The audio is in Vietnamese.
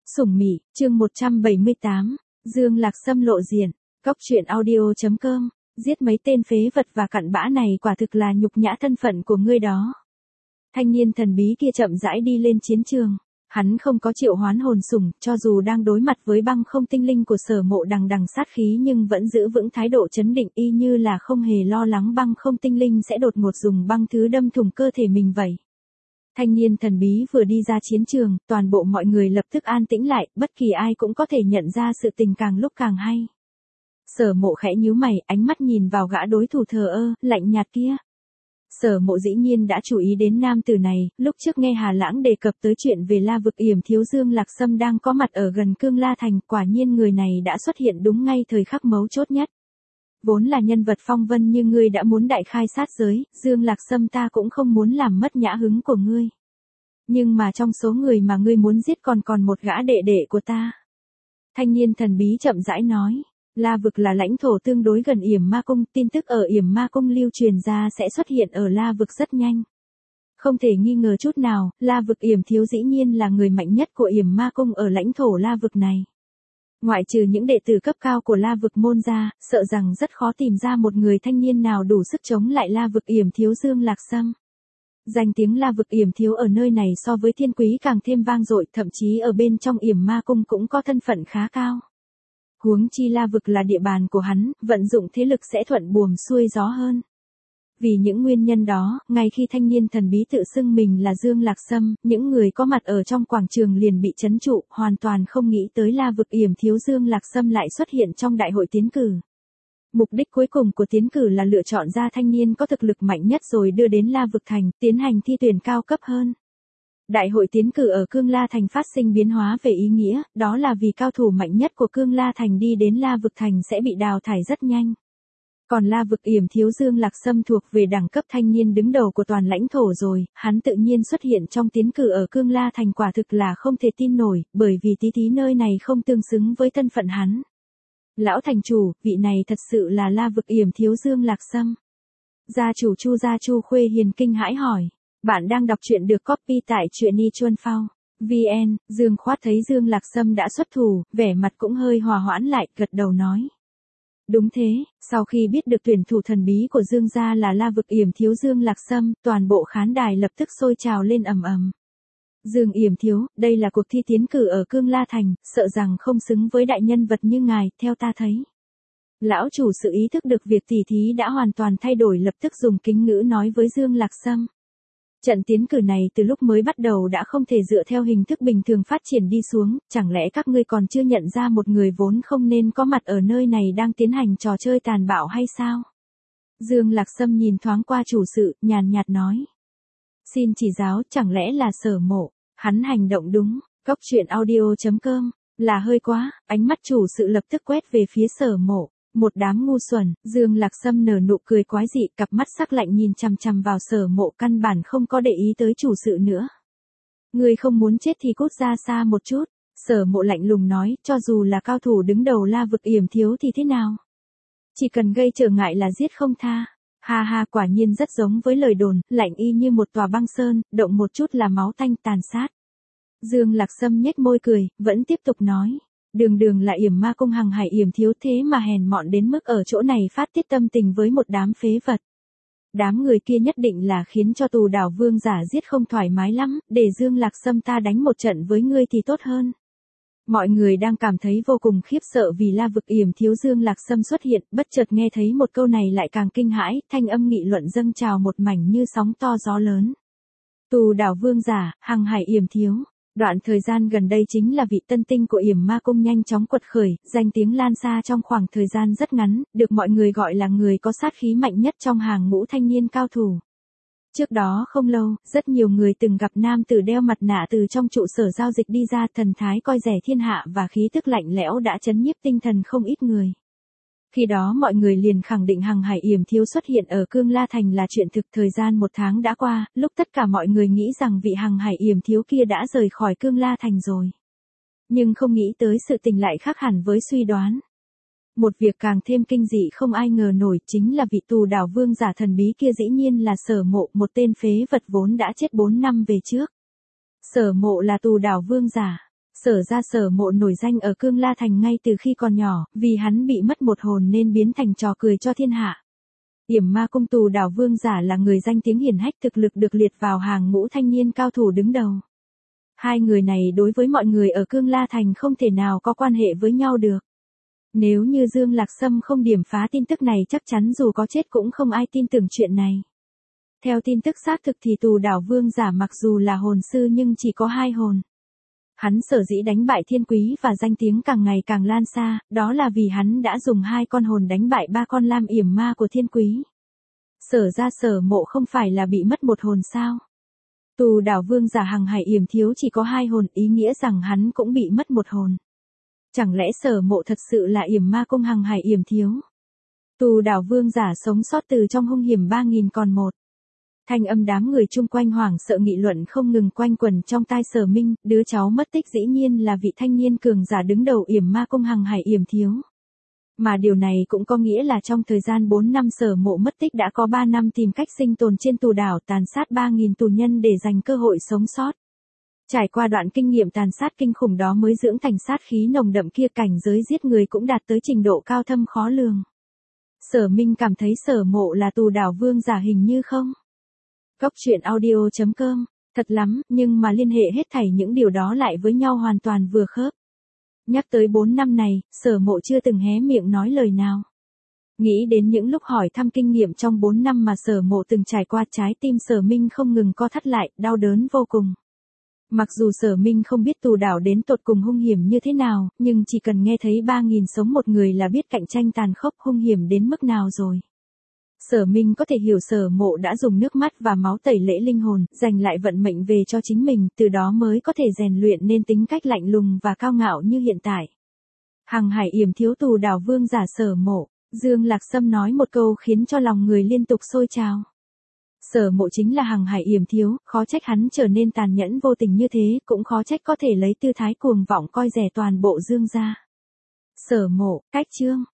Sủng Mị, chương 178, Dương Lạc Sâm lộ diện, Cóc truyện audio.com, giết mấy tên phế vật và cặn bã này quả thực là nhục nhã thân phận của ngươi đó. Thanh niên thần bí kia chậm rãi đi lên chiến trường, hắn không có triệu hoán hồn sủng, cho dù đang đối mặt với băng không tinh linh của Sở Mộ đằng đằng sát khí nhưng vẫn giữ vững thái độ trấn định y như là không hề lo lắng băng không tinh linh sẽ đột ngột dùng băng thứ đâm thủng cơ thể mình vậy. Thanh niên thần bí vừa đi ra chiến trường, toàn bộ mọi người lập tức an tĩnh lại, bất kỳ ai cũng có thể nhận ra sự tình càng lúc càng hay. Sở Mộ khẽ nhíu mày, ánh mắt nhìn vào gã đối thủ thờ ơ, lạnh nhạt kia. Sở Mộ dĩ nhiên đã chú ý đến nam tử này, lúc trước nghe Hà Lãng đề cập tới chuyện về La Vực Yểm Thiếu Dương Lạc Sâm đang có mặt ở gần Cương La Thành, quả nhiên người này đã xuất hiện đúng ngay thời khắc mấu chốt nhất. Vốn là nhân vật phong vân như ngươi đã muốn đại khai sát giới, Dương Lạc Sâm ta cũng không muốn làm mất nhã hứng của ngươi. Nhưng mà trong số người mà ngươi muốn giết còn một gã đệ đệ của ta. Thanh niên thần bí chậm rãi nói, La Vực là lãnh thổ tương đối gần Yểm Ma Cung, tin tức ở Yểm Ma Cung lưu truyền ra sẽ xuất hiện ở La Vực rất nhanh. Không thể nghi ngờ chút nào, La Vực Yểm Thiếu dĩ nhiên là người mạnh nhất của Yểm Ma Cung ở lãnh thổ La Vực này. Ngoại trừ những đệ tử cấp cao của La Vực môn ra, sợ rằng rất khó tìm ra một người thanh niên nào đủ sức chống lại La Vực Yểm Thiếu Dương Lạc Sâm. Danh tiếng La Vực Yểm Thiếu ở nơi này so với Thiên Quý càng thêm vang dội, thậm chí ở bên trong Yểm Ma Cung cũng có thân phận khá cao. Huống chi La Vực là địa bàn của hắn, vận dụng thế lực sẽ thuận buồm xuôi gió hơn. Vì những nguyên nhân đó, ngay khi thanh niên thần bí tự xưng mình là Dương Lạc Sâm, những người có mặt ở trong quảng trường liền bị trấn trụ, hoàn toàn không nghĩ tới La Vực Yểm Thiếu Dương Lạc Sâm lại xuất hiện trong đại hội tiến cử. Mục đích cuối cùng của tiến cử là lựa chọn ra thanh niên có thực lực mạnh nhất rồi đưa đến La Vực Thành, tiến hành thi tuyển cao cấp hơn. Đại hội tiến cử ở Cương La Thành phát sinh biến hóa về ý nghĩa, đó là vì cao thủ mạnh nhất của Cương La Thành đi đến La Vực Thành sẽ bị đào thải rất nhanh. Còn La Vực Yểm Thiếu Dương Lạc Sâm thuộc về đẳng cấp thanh niên đứng đầu của toàn lãnh thổ rồi, hắn tự nhiên xuất hiện trong tiến cử ở Cương La Thành quả thực là không thể tin nổi, bởi vì tí nơi này không tương xứng với thân phận hắn. Lão thành chủ, vị này thật sự là La Vực Yểm Thiếu Dương Lạc Sâm. Gia chủ Chu Khuê hiền kinh hãi hỏi. Bạn đang đọc truyện được copy tại truyện.ly.phao. VN, Dương Khoát thấy Dương Lạc Sâm đã xuất thủ, vẻ mặt cũng hơi hòa hoãn lại, gật đầu nói. Đúng thế, sau khi biết được tuyển thủ thần bí của Dương gia là La Vực Yểm Thiếu Dương Lạc Sâm, toàn bộ khán đài lập tức sôi trào lên ầm ầm. Dương Yểm Thiếu, đây là cuộc thi tiến cử ở Cương La Thành, sợ rằng không xứng với đại nhân vật như ngài, theo ta thấy. Lão chủ sự ý thức được việc tỉ thí đã hoàn toàn thay đổi, lập tức dùng kính ngữ nói với Dương Lạc Sâm. Trận tiến cử này từ lúc mới bắt đầu đã không thể dựa theo hình thức bình thường phát triển đi xuống, chẳng lẽ các ngươi còn chưa nhận ra một người vốn không nên có mặt ở nơi này đang tiến hành trò chơi tàn bạo hay sao? Dương Lạc Sâm nhìn thoáng qua chủ sự, nhàn nhạt nói. Xin chỉ giáo, chẳng lẽ là Sở Mộ, hắn hành động đúng, Cóc truyện audio.com, là hơi quá, ánh mắt chủ sự lập tức quét về phía Sở Mộ. Một đám ngu xuẩn, Dương Lạc Sâm nở nụ cười quái dị, cặp mắt sắc lạnh nhìn chằm chằm vào Sở Mộ, căn bản không có để ý tới chủ sự nữa. Người không muốn chết thì cút ra xa một chút, Sở Mộ lạnh lùng nói, cho dù là cao thủ đứng đầu La Vực Yểm Thiếu thì thế nào? Chỉ cần gây trở ngại là giết không tha. Ha ha, quả nhiên rất giống với lời đồn, lạnh y như một tòa băng sơn, động một chút là máu tanh tàn sát. Dương Lạc Sâm nhếch môi cười, vẫn tiếp tục nói. Đường là Yểm Ma Cung Hằng Hải Yểm Thiếu thế mà hèn mọn đến mức ở chỗ này phát tiết tâm tình với một đám phế vật. Đám người kia nhất định là khiến cho Tù Đảo Vương giả giết không thoải mái lắm, để Dương Lạc Sâm ta đánh một trận với ngươi thì tốt hơn. Mọi người đang cảm thấy vô cùng khiếp sợ vì La Vực Yểm Thiếu Dương Lạc Sâm xuất hiện, bất chợt nghe thấy một câu này lại càng kinh hãi, thanh âm nghị luận dâng trào một mảnh như sóng to gió lớn. Tù Đảo Vương giả, Hằng Hải Yểm Thiếu. Đoạn thời gian gần đây chính là vị tân tinh của Yểm Ma Cung nhanh chóng quật khởi, danh tiếng lan xa trong khoảng thời gian rất ngắn, được mọi người gọi là người có sát khí mạnh nhất trong hàng ngũ thanh niên cao thủ. Trước đó không lâu, rất nhiều người từng gặp nam tử đeo mặt nạ từ trong trụ sở giao dịch đi ra, thần thái coi rẻ thiên hạ và khí tức lạnh lẽo đã chấn nhiếp tinh thần không ít người. Khi đó mọi người liền khẳng định Hằng Hải Yểm Thiếu xuất hiện ở Cương La Thành là chuyện thực. Thời gian một tháng đã qua, lúc tất cả mọi người nghĩ rằng vị Hằng Hải Yểm Thiếu kia đã rời khỏi Cương La Thành rồi. Nhưng không nghĩ tới sự tình lại khác hẳn với suy đoán. Một việc càng thêm kinh dị không ai ngờ nổi chính là vị Tù Đảo Vương giả thần bí kia dĩ nhiên là Sở Mộ, một tên phế vật vốn đã chết 4 năm về trước. Sở Mộ là Tù Đảo Vương giả. Sở ra Sở Mộ nổi danh ở Cương La Thành ngay từ khi còn nhỏ, vì hắn bị mất một hồn nên biến thành trò cười cho thiên hạ. Yểm Ma Cung Tù Đảo Vương Giả là người danh tiếng hiển hách, thực lực được liệt vào hàng ngũ thanh niên cao thủ đứng đầu. Hai người này đối với mọi người ở Cương La Thành không thể nào có quan hệ với nhau được. Nếu như Dương Lạc Sâm không điểm phá tin tức này chắc chắn dù có chết cũng không ai tin tưởng chuyện này. Theo tin tức xác thực thì Tù Đảo Vương Giả mặc dù là hồn sư nhưng chỉ có 2 hồn. Hắn sở dĩ đánh bại Thiên Quý và danh tiếng càng ngày càng lan xa, đó là vì hắn đã dùng 2 con hồn đánh bại 3 con lam yểm ma của Thiên Quý. Sở ra Sở Mộ không phải là bị mất một hồn sao? Tù Đảo Vương Giả Hằng Hải Yểm Thiếu chỉ có 2 hồn, ý nghĩa rằng hắn cũng bị mất một hồn. Chẳng lẽ Sở Mộ thật sự là Yểm Ma Cung Hằng Hải Yểm Thiếu? Tù Đảo Vương Giả sống sót từ trong hung hiểm 3000 còn một. Thanh âm đám người chung quanh hoảng sợ nghị luận không ngừng quanh quẩn trong tai Sở Minh, đứa cháu mất tích dĩ nhiên là vị thanh niên cường giả đứng đầu Yểm Ma Cung Hằng Hải Yểm Thiếu. Mà điều này cũng có nghĩa là trong thời gian 4 năm Sở Mộ mất tích đã có 3 năm tìm cách sinh tồn trên tù đảo, tàn sát 3000 tù nhân để giành cơ hội sống sót. Trải qua đoạn kinh nghiệm tàn sát kinh khủng đó mới dưỡng thành sát khí nồng đậm kia, cảnh giới giết người cũng đạt tới trình độ cao thâm khó lường. Sở Minh cảm thấy Sở Mộ là Tù Đảo Vương Giả hình như không? Cốc truyện audio.com, thật lắm, nhưng mà liên hệ hết thảy những điều đó lại với nhau hoàn toàn vừa khớp. Nhắc tới 4 năm này, Sở Mộ chưa từng hé miệng nói lời nào. Nghĩ đến những lúc hỏi thăm kinh nghiệm trong 4 năm mà Sở Mộ từng trải qua, trái tim Sở Minh không ngừng co thắt lại, đau đớn vô cùng. Mặc dù Sở Minh không biết tù đảo đến tột cùng hung hiểm như thế nào, nhưng chỉ cần nghe thấy 3000 sống một người là biết cạnh tranh tàn khốc hung hiểm đến mức nào rồi. Sở Minh có thể hiểu Sở Mộ đã dùng nước mắt và máu tẩy lễ linh hồn, giành lại vận mệnh về cho chính mình, từ đó mới có thể rèn luyện nên tính cách lạnh lùng và cao ngạo như hiện tại. Hằng Hải Yểm Thiếu Tù Đảo Vương Giả Sở Mộ, Dương Lạc Sâm nói một câu khiến cho lòng người liên tục sôi trào. Sở Mộ chính là Hằng Hải Yểm Thiếu, khó trách hắn trở nên tàn nhẫn vô tình như thế, cũng khó trách có thể lấy tư thái cuồng vọng coi rẻ toàn bộ Dương gia. Sở Mộ, cách chương.